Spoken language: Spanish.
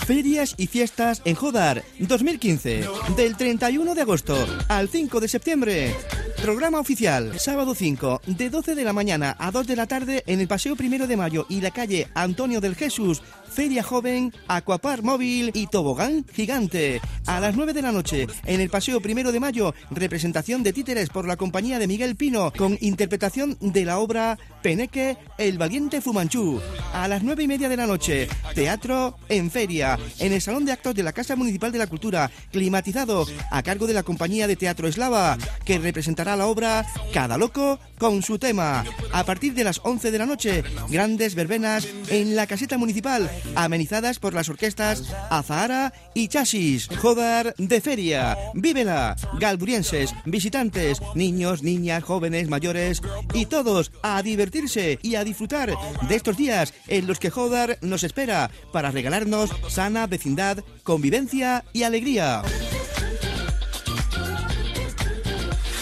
Ferias y fiestas en Jodar 2015, del 31 de agosto al 5 de septiembre. Programa oficial, sábado 5, de 12 de la mañana a 2 de la tarde en el Paseo 1 de Mayo y la calle Antonio del Jesús. Feria joven, aquapar móvil y tobogán gigante. A las 9 de la noche, en el Paseo 1 de Mayo, representación de títeres por la compañía de Miguel Pino, con interpretación de la obra Peneque, el valiente Fumanchú. A las 9:30 de la noche, teatro en feria, en el Salón de Actos de la Casa Municipal de la Cultura, climatizado, a cargo de la compañía de teatro eslava, que representará la obra Cada Loco con su tema. A partir de las 11 de la noche, grandes verbenas en la caseta municipal, amenizadas por las orquestas Azahara y Chasis. Jodar de feria. Vívela. Galburienses, visitantes, niños, niñas, jóvenes, mayores y todos a divertirse y a disfrutar de estos días en los que Jodar nos espera para regalarnos sana vecindad, convivencia y alegría.